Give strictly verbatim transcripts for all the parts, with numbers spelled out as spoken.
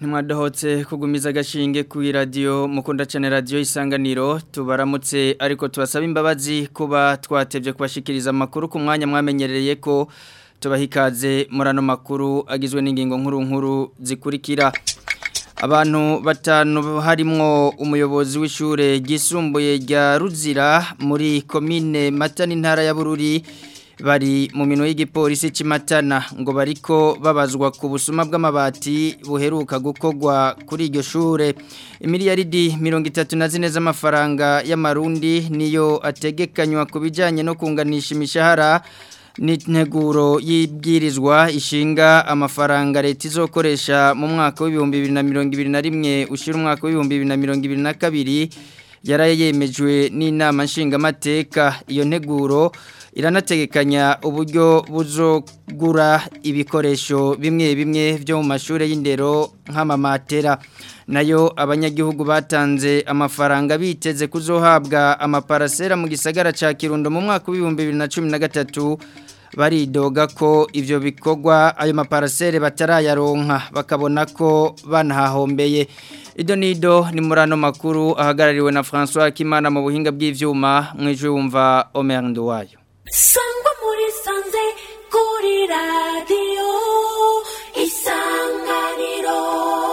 Ntimwadohotse kugumiza agashinge ku radio mukunda cyane radio Isanganiro tubaramutse ariko tubasaba imbabazi kuba twatevye kubashikiriza amakuru ku mwanya mwamenyereye ko tubahikaze murano makuru agizwe n'ingingo nkuru nkuru zikurikira. Abantu batanu harimwo umuyobozi w'ishure gisumbuye rya Ruzira muri commune Matana intara ya Bururi bari mu mino y'igipolisi cy'Imatana ngo bariko babazwa ku busuma bw'amabati buheruka gukogwa kuri iryo shure. Imiliyaridi mirongo itatu na zine z'amafaranga y'amarundi niyo ategekanywa kubijanye no kunganisha imishahara n'integuro y'ibwirizwa ishinga amafaranga leta izokoresha mu mwaka w'ibihumbi bibiri na mirongo ibiri na rimwe ushira umwaka w'ibihumbi bibiri na mirongo ibiri na kabiri yarayemejwe n'inama nshingamateka. Iyo nteguro iranategekanya uburyo buzogura ibikoresho bimwe bimwe byo mu mashure y'indero nk'amamatera. Nayo abanyagihugu batanze amafaranga biteze kuzohabwa amaparasera mu gisagara ca Kirundo mu mwaka w'ibihumbi bibiri na cumi na gatatu baridoga ko ivyo bikorwa ayo maparasere batarayaronka bakabona ko banahahombeye. Ido nido ni murano makuru ahagarariwe na François Kimana mu buhinga bw'ivyuma mwijwe wumva Omer Nduwayo. Sangwa muri sanze kuri radio Isanganiro.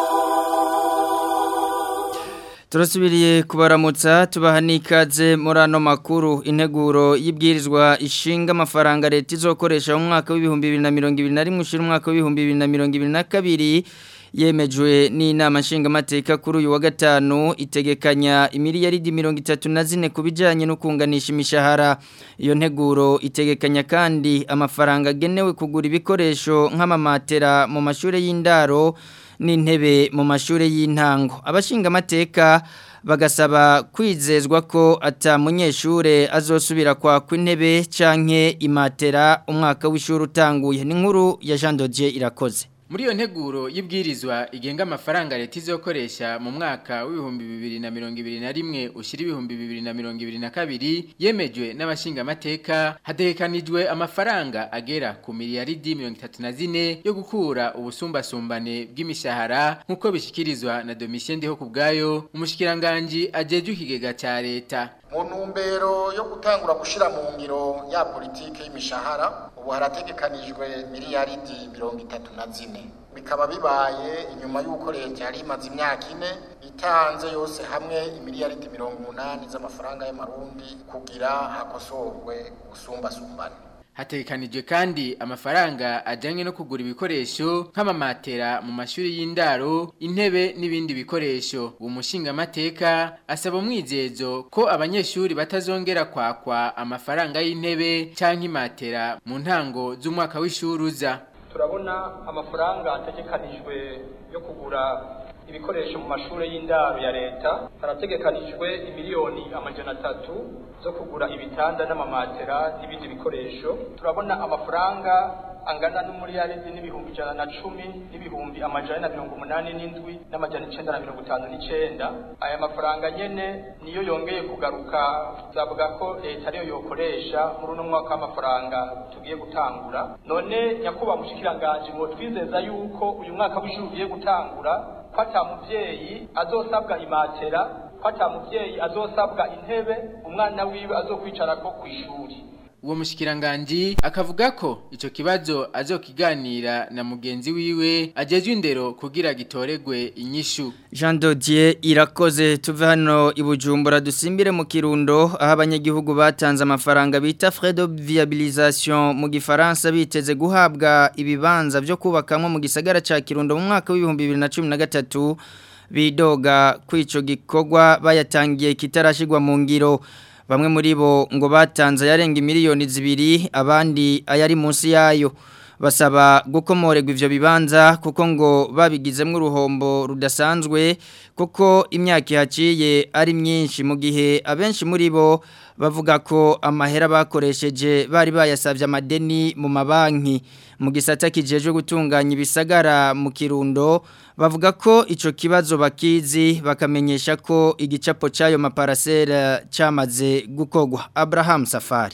Turasubiriye kubaramutsa tubaha n'ikaze murano makuru. Integuro y'ibwirizwa ishinga amafaranga leta izokoresha mu mwaka w'ibihumbi bibiri na mirongo ibiri na rimwe ushira umwaka w'ibihumbi bibiri na mirongo ibiri na kabiri yemejwe n'inama nshingamateka kuri uyu wa gatanu itegekanya imiliyaridi mirongo itatu na zine kubijanye no kunganisha imishahara. Iyo nteguro itegekanya kandi amafaranga agenewe kugura ibikoresho nk'amamatera mu mashure y'indaro n'intebe mu mashure y'intango. Abashingamateka bagasaba kwizezwa ko ata munyeshure azosubira kwa kw'intebe canke imatera umwaka w'ishuri utanguye. Ni nkuru ya Jean Dodier Irakoze. Muri iyo nteguro y'ibwirizwa igenga amafaranga leta izokoresha mu mwaka w'ibihumbi bibiri na mirongo ibiri na rimwe ushira ibihumbi bibiri na mirongo ibiri na kabiri yemejwe n'abashingamateka hategekanijwe amafaranga agera ku miliyaridi mirongo itatu na zine yo gukura ubusumbasumbane bw'imishahara nk'uko bishikirizwa na Domitien Ndihokubwayo umushikiranganje ajejwe ikigega ca leta. Mu ntumbero yo gutangura gushira mu ngiro ya politike y'imishahara ubu harategekanijwe miliyaridi mirongo itatu na zine bikaba bibaye inyuma y'uko leta yari imaze imyaka ine itanze yose hamwe imiliyaridi mirongo umunani z'amafaranga y'amarundi kugira hakosorwe ubusumbasumbane. Hategekanijwe kandi amafaranga ajanye no kugura ibikoresho nk'amamatera mu mashuri y'indaro, intebe n'ibindi bikoresho. Umushinga mateka asaba umwizezo ko abanyeshuri batazongera kwakwa amafaranga y'intebe canke imatera mu ntango z'umwaka w'ishuruza. Turabona amafaranga ategekanijwe yo kugura ibikoresho mu mashure y'indaro ya leta harategekanijwe imiliyoni amajana atatu zo kugura ibitanda n'amamatera n'ibindi bikoresho. Turabona amafaranga angana n'umuriyaridi n'ibihumbi ijana na cumi n'ibihumbi amajana na mirongo umunani n'indwi n'amajana icenda na mirongo itanu n'icenda. Aya mafaranga nyene niyo yongeye kugaruka zavuga ko leta ariyo yokoresha muri uno mwaka w'amafaranga tugiye gutangura. None nyakubahwa mushikiranganje ngo twizeza yuko uyu mwaka w'ishuri ugiye gutangura kwata muvyeyi azosabwa imatera, kwata muvyeyi azosabwa intebe, umwana wiwe azokwicarako kw'ishuri. Uwo mushikiranganje akavuga ko ico kibazo azokiganira na mugenzi wiwe ajejwe indero kugira gitoregwe inyishu. Jean Dodier Irakoze. Tuve hano i Bujumbura dusimbire mu Kirundo aho abanyagihugu batanze amafaranga bita frais de viabilisation mu gifaransa biteze guhabwa ibibanza byo kubakamwe mu gisagara ca Kirundo mu mwaka w'ibihumbi bibiri na cumi na gatatu bidoga kwico gikorwa bayatangiye kitarashigwa mu ngiro. Bamwe muri bo ngo batanze yarenga miliyoni zibiri abandi ayari munsi yayo. Basaba gukomorerwa ivyo bibanza kuko ngo babigizemwe uruhombo rudasanzwe kuko imyaka ihaciye ari myinshi mu gihe abenshi muri bo bavuga ko amahera bakoresheje bari bayasavye amadeni mu mabanki. Mu gisata kijejwe gutunganya ibisagara mu Kirundo bavuga ko ico kibazo bakizi bakamenyesha ko igicapo cayo maparasera cyamaze gukogwa. Abraham Safari.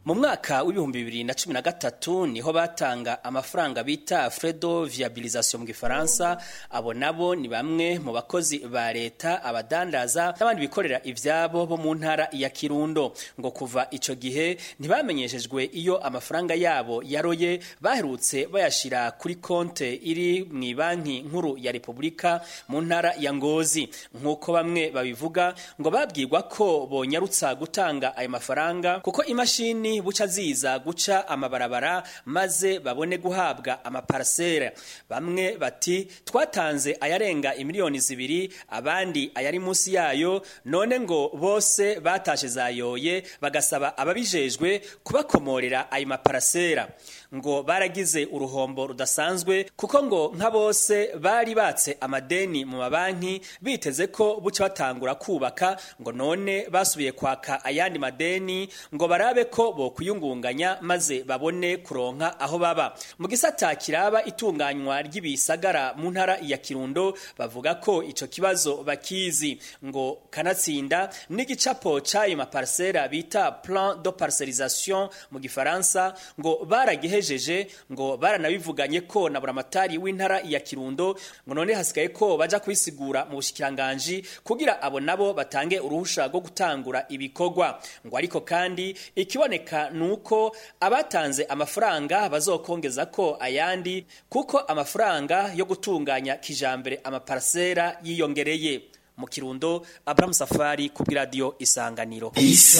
mu mwaka w'ibihumbi bibiri na cumi na gatatu niho batanga amafaranga bita Fredo viabilisation mu Gifaransa. Abo nabo ni bamwe mu bakozi ba leta, abadandaza n'abandi bikorera ivyabo bo mu ntara ya Kirundo. Ngo kuva ico gihe ntibamenyeshejwe iyo amafaranga yabo yaroye, baherutse bayashira kuri konte iri mu banki nkuru ya Republika mu ntara ya Ngozi. Nkuko bamwe babivuga ngo babwirwa ko bonyarutsa gutanga ayo mafaranga kuko imashini buca ziza guca amabarabara maze babone guhabwa amaparcelle. Bamwe bati twatanze ayarenga imiliyoni zibiri, abandi ayari munsi yayo, none ngo bose batashe zayoye, bagasaba ababijejwe kubakomorera ayo maparcelle. Ngo baragize uruhombo rudasanzwe kuko ngo nka bose bari batse amadeni mu mabanki biteze ko buca batangura kubaka, ngo none basubiye kwaka ayandi madeni ngo barabe ko bo kuyungunganya maze babone kuronka aho baba. Mu gisata kiraba itunganywa ry'ibisagara mu ntara ya Kirundo bavuga ko ico kibazo bakizi, ngo kanatsinda n'igicapo c'ayo maparcelle bita plan de parcellisation mu Gifaransa ngo baragihejeje, ngo baranabivuganye ko na buramatari w'intara ya Kirundo, ngo none hasigaye ko baja kwisigura mu bushikiranganje kugira abo nabo batange uruhusha rwo gutangura ibikorwa. Ngo ariko kandi ikiboneka nuko abatanze amafaranga bazokongeza ko ayandi kuko amafaranga yo gutunganya kijambere amaparcelle yiyongereye. Mu Kirundo, Abraham Safari ku radio Isanganiro.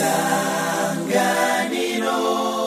Isanganiro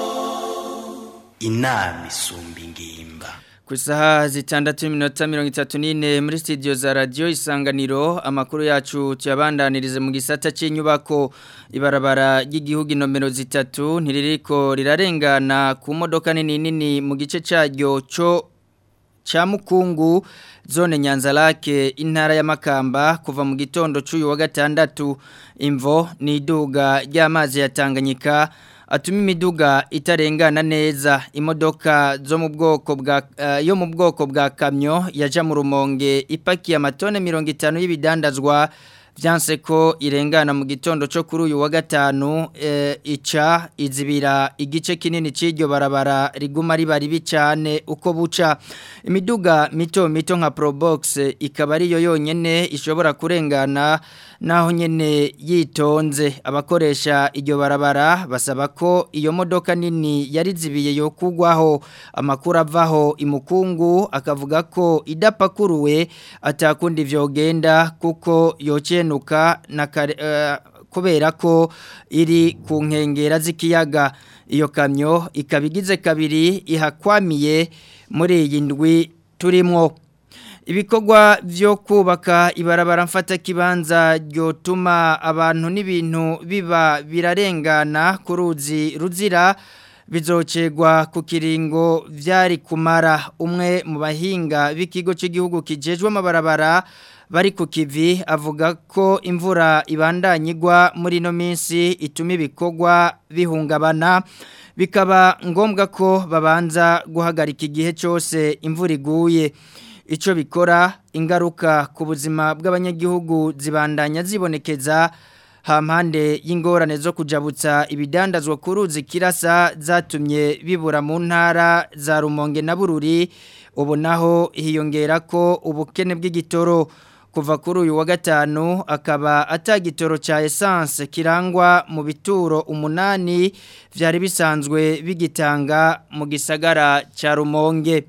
inama isumba ingimba. Ku isaha zitandatu n'iminota mirongo itatu n'ine muri studio za radio Isanganiro, amakuru yacu tuyabandanirize mu gisata cy'inyubako. Ibarabara ry'igihugu nomero zitatu ntiririko rirarengana ku modoka nini nini mu gice cyaryo cyo cha Mukungu, zone Nyanzarake, intara ya Makamba kuva mu gitondo cy'uyu wa gatandatu. Imvo ni iduga ry'amazi ya Tanganyika atuma imiduga itarengana neza. Imodoka zo mu bwoko bwa uh, yo mu bwoko bwa kamyo yaja mu Rumonge ipakiye amatone mirongo itanu y'ibidandazwa vyanse ko irengana mu gitondo cyo kuri uyu wa gatanu. E, ica izibira igice kinini c'iryo barabara riguma riba ribi cyane uko buca. Imiduga mito mito nka Probox ikaba ari yo yonyene ishobora kurengana naho nyene yitonze. Abakoresha iryo barabara basaba ko iyo modoka nini yari zibiye yo kugwaho. Amakuru avaho Imukungu akavuga ko idapakuruwe atakundi vyogenda kuko yoce nuka na kare, uh, kubera ko iri ku nkengera z'ikiyaga. Iyo kamyo ikabigize kabiri ihakwamiye muri iyi ndwi turimo. Ibikorwa vyo kubaka ibarabara mfata kibanza ryotuma abantu n'ibintu biba birarengana ku ruzi ruzira bizocegwa ku kiringo vyari kumara. Umwe mu bahinga b'ikigo cy'igihugu kijejwe amabarabara bari ku kivi avuga ko imvura ibandanyigwa muri no minsi ituma ibikorwa bihungabana, bikaba ngombwa ko babanza guhagarika igihe cyose imvura iguye. Ico bikora ingaruka ku buzima bw'abanyagihugu zibandanya zibonekeza hampande y'ingorane zo kujabutsa ibidandazwa ku ruzi Kirasa zatumye bibura mu ntara za Rumonge na Bururi. Ubu naho hiyongera ko ubukene bw'igitoro. Kuva kuri uyu wa gatanu akaba atagitoro cha essence kirangwa mu bituro umunani vyari bisanzwe bigitanga mu gisagara ca Rumonge.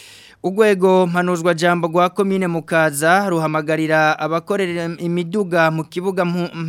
Ugwego mpanuzwa jambo gwa komine Mukaza ruhamagarira abakorera imiduga mu kibuga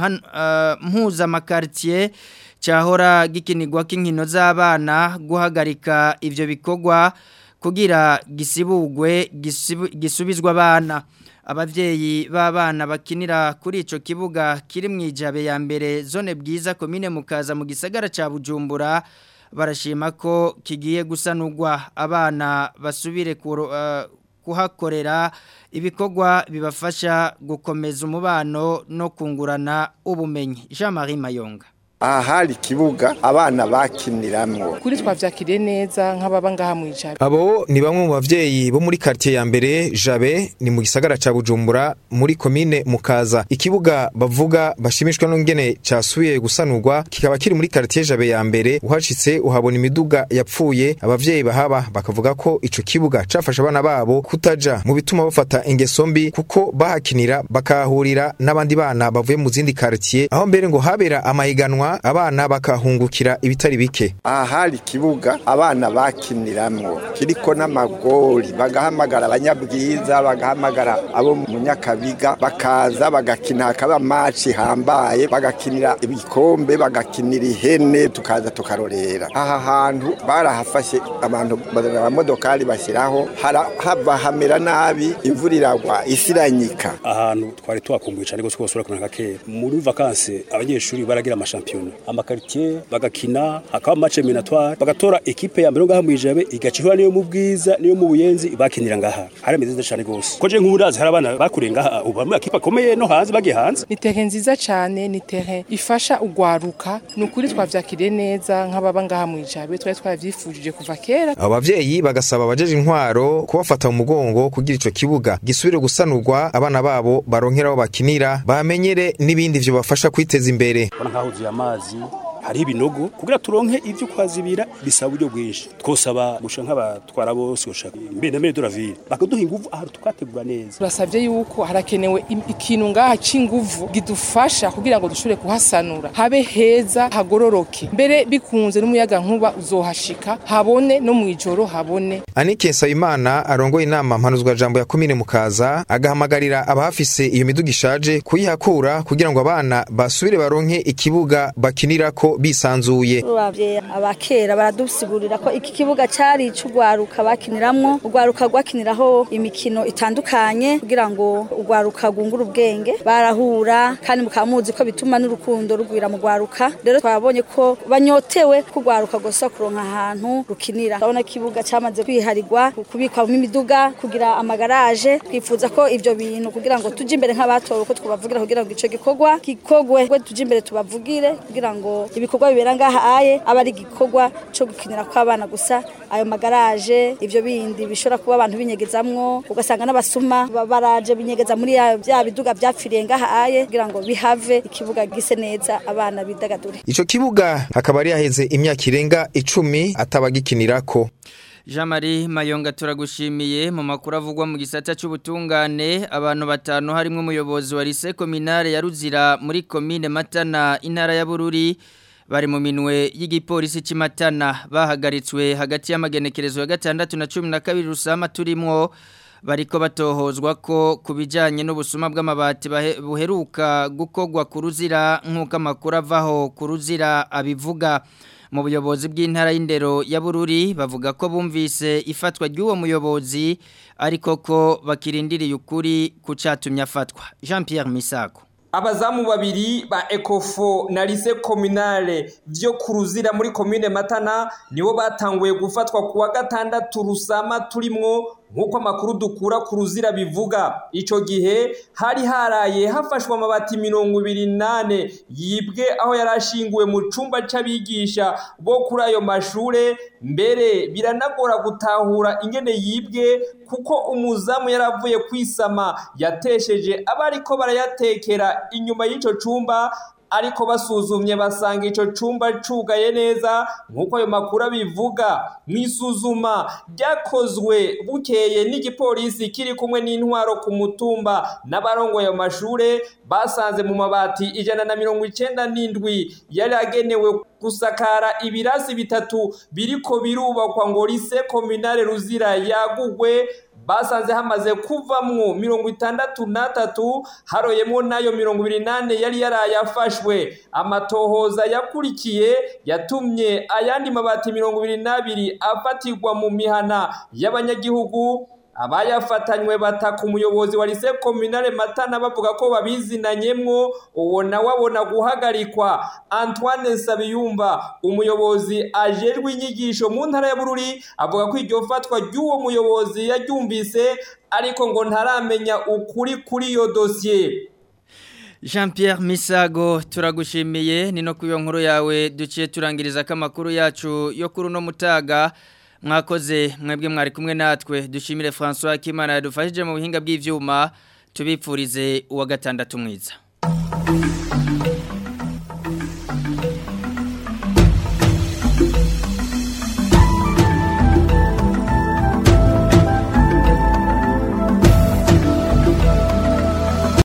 mpuza makartier cyahora gikinirwa k'inkino z'abana guhagarika ivyo bikorwa kugira gisibugwe gisibu, gisubizwa abana. Abavyeyi b'abana bakinira kuri ico kibuga kiri mwijabe ya mbere zone bwiza komine Mukaza mu gisagara ca Bujumbura barashima ko kigiye gusanurwa abana basubire uh, kuhakorera ibikorwa bibafasha gukomeza umubano no kungurana ubumenyi. Jean Marie Mayonga. aha hari ikibuga abana bakiniramwo kuri twavyakiriye neza nk'ababa ngaha mu Jabe. Abo ni bamwe mu bavyeyi bo muri quartier ya mbere Jabe ni mu gisagara ca Bujumbura muri commune Mukaza. Ikibuga bavuga bashimishwa n'ingene casubiye gusanurwa kikaba kiri muri quartier Jabe ya mbere, uhashitse uhabona imiduga yapfuye. Abavyeyi bahaba bakavuga ko ico kibuga cafasha abana babo kutaja mu bituma bafata ingeso mbi kuko bahakinira bakahurira n'abandi bana bavuye mu zindi quartier, aho mbere ngo habera amahiganwa abana bakahungukira ibitari bike. aha hari ikibuga abana bakiniramwo kiriko n'amagori, bagahamagara abanyabwiza, bagahamagara abo mu Nyakabiga bakaza bagakina, hakaba match hambaye, bagakinira ibikombe, bagakinira ihene, tukaza tukarorera. Aha hantu barahafashe abantu abamodokari bashyiraho, hava hamera nabi, imvura iragwa isiranyika. Ahantu twari twakumbuye cyane gose kosura kuna kakera muri vacances abanyeshuri baragira amashampion amakartier bagakina, hakaba match eliminatoire bagatora equipe ya mbere ngaha mu Jabe igacihura niyo mu Bwiza niyo mu Buyenzi bakinira ngaha. Hari meze cyane gose koje nk'urazi hari abana bakurenga ubu mu equipe akomeye no hanze bagiye hanze. Ni terrain nziza cyane, ni terrain ifasha ugwaruka, nukuri twavyakiriye neza nk'ababa ngaha mu Jabe, twari twavyifujije kuva kera. Abavyeyi bagasaba abajeje intwaro kubafata mu mugongo kugira ico kibuga gisubire gusanurwa, abana babo baronkeraho bakinira bamenyere n'ibindi vyo bafasha kwiteza imbere. Nkahuzuye amazi hari ibinogo kugira turonke ivyo kwazibira bisaba uburyo bwinshi. Twosaba gusha nk'abatwara bose gushaka mbene mbene doravire bakaduha inguvu aho tukategura neza. Turasavye yuko harakenewe ikintu ngaha c'inguvu gidufasha kugira ngo dushobore kuhasanura habe heza hagororoke, mbere bikunze n'umuyaga nkuba uzohashika habone no mwijoro habone. Anike Nsabimana arongoye inama mpanuzwa jambo ya komine Mukaza agahamagarira abahafise iyo miduga ishaje kuyihakura kugira ngo abana basubire baronke ikibuga bakinirako bisanzuye. Bavye abakera baradusigurira ko iki kibuga cyari c'ugwaruka bakiniramwo, ugwaruka gwakiniraho imikino itandukanye kugira ngo ugwaruka gungura ubwenge, barahura kandi mukamuzi ko bituma n'urukundo rugwira mu gwaruka. Rero twabonye ko banyotewe kugwaruka gosa kuronka ahantu rukinira. Urabona kibuga cyamaze kwiharigwa kubikwa mu imiduga kugira amagaraje. Twifuza ko ivyo bintu kugira ngo tuje imbere nk'abatowe ko twabavugira kugira ngo ico gikogwa gikogwe gwe tuje imbere tubavugire kugira ngo ibikorwa bibera ngaha aye abari gikorwa cyo gukinira kw'abana gusa. Ayo magaraje ivyo bindi bishora kuba abantu binyegezamwo, ugasanga n'abasuma baraje binyegeza muri bya biduga byapfiriye ngaha aye kugira ngo bihave ikibuga gise neza abana bidagadure. Ico kibuga hakaba ari yaheze imyaka irenga icumi atabagikinirako. Jean Marie Mayonga turagushimiye. Mu makuru avugwa mu gisata cy'ubutungane, abantu batanu harimo umuyobozi wa lycée communale ya Ruzira muri commune Matana intara ya Bururi bari mu minwe y'igipolisi cy'Imatana, bahagaritswe hagati y'amagenekerezo ya gatandatu na cumi na kabiri Rusama turimwo, bariko batohozwa ko kubijanye n'ubusuma bw'amabati buheruka gukogwa ku Ruzira nk'uko amakuru avaho ku Ruzira abivuga. Mu buyobozi bw'intara y'indero ya Bururi bavuga ko bumvise ifatwa ry'uwo muyobozi ariko ko bakirindiriye ukuri kucatumye afatwa. Jean Pierre Misako. Abazamu babiri ba Ecofo na lycée communale vyo kuruzira muri commune Matana nibo batanguye gufatwa kuwa gatandatu Rusama turimwo nkuko amakuru dukura ku Ruzira bivuga. Ico gihe hari haraye hafashwa amabati mirongo ibiri nane yibwe aho yarashinguwe mu cumba c'abigisha bo kuri ayo mashure, mbere biranagora gutahura ingene yibwe kuko umuzamu yaravuye kwisama yatesheje abariko barayatekera inyuma y'ico cumba, ariko basuzumye basanga ico cumba cugaye neza nkuko ayo makuru bivuga. Mwisuzuma ryakozwe bukeye n'igipolisi kiri kumwe n'intwaro ku mutumba n'abarongo ayo mashure basanze mu mabati ijana na mirongo icenda n'indwi yari agenewe gusakara ibirasi bitatu biriko birubakwa ngo lycée communale Ruzira yagugwe, basanze hamaze kuvamwo mirongo itandatu na tatu, haroyemo nayo mirongo ibiri nane yari yarayafashwe. Amatohoza yakurikiye yatumye ayandi mabati mirongo ibiri n'abiri afatirwa mu mihana y'abanyagihugu. Abayafatanywe bataka umuyobozi wa lycée communale Matana bavuga ko babizinanyemwo, uwo nawe abona guhagarikwa. Antoine Sabiyumba umuyobozi ajejwe inyigisho mu ntara ya Bururi avuga ko iryo fatwa ry'uwo muyobozi yaryumvise ariko ngo ntaramenya ukuri kuri iyo dossier. Jean Pierre Misago turagushimiye ni no kuyo nkuru yawe duciye turangiriza kamakuru yacu yo kuri no mutaga mwakoze mwebwe mwari kumwe natwe dushimire François Kimana yadufashije mu buhinga bw'ivyuma tubipfurize uwa gatandatu mwiza